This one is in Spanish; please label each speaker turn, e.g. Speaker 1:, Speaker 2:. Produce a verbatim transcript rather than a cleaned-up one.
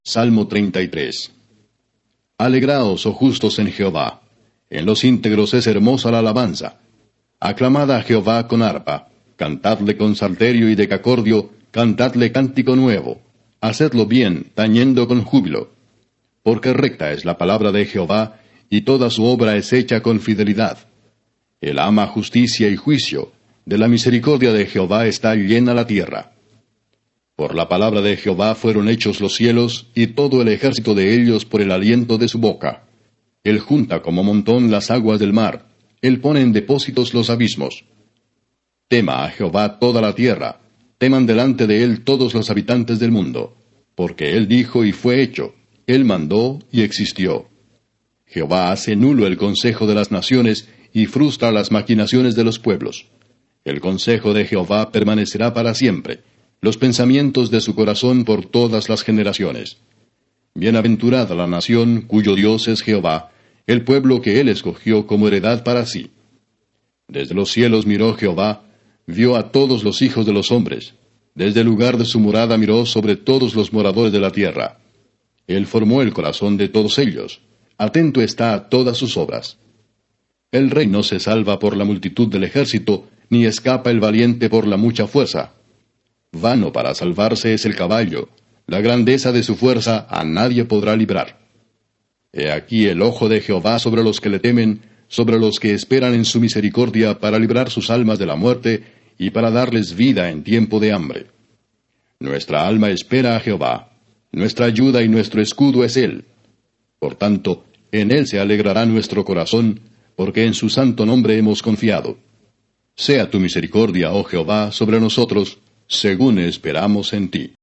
Speaker 1: Salmo treinta y tres. Alegraos, oh justos, en Jehová. En los íntegros es hermosa la alabanza. Aclamad a Jehová con arpa. Cantadle con salterio y decacordio. Cantadle cántico nuevo. Hacedlo bien, tañendo con júbilo. Porque recta es la palabra de Jehová, y toda su obra es hecha con fidelidad. Él ama justicia y juicio. De la misericordia de Jehová está llena la tierra. Por la palabra de Jehová fueron hechos los cielos, y todo el ejército de ellos por el aliento de su boca. Él junta como montón las aguas del mar, él pone en depósitos los abismos. Tema a Jehová toda la tierra, teman delante de él todos los habitantes del mundo, porque él dijo y fue hecho, él mandó y existió. Jehová hace nulo el consejo de las naciones, y frustra las maquinaciones de los pueblos. El consejo de Jehová permanecerá para siempre, los pensamientos de su corazón por todas las generaciones. Bienaventurada la nación cuyo Dios es Jehová, el pueblo que él escogió como heredad para sí. Desde los cielos miró Jehová, vio a todos los hijos de los hombres. Desde el lugar de su morada miró sobre todos los moradores de la tierra. Él formó el corazón de todos ellos, atento está a todas sus obras. El rey no se salva por la multitud del ejército, ni escapa el valiente por la mucha fuerza. Vano para salvarse es el caballo, la grandeza de su fuerza a nadie podrá librar. He aquí el ojo de Jehová sobre los que le temen, sobre los que esperan en su misericordia para librar sus almas de la muerte y para darles vida en tiempo de hambre. Nuestra alma espera a Jehová, nuestra ayuda y nuestro escudo es él. Por tanto, en él se alegrará nuestro corazón, porque en su santo nombre hemos confiado. Sea tu misericordia, oh Jehová, sobre nosotros, según esperamos en ti.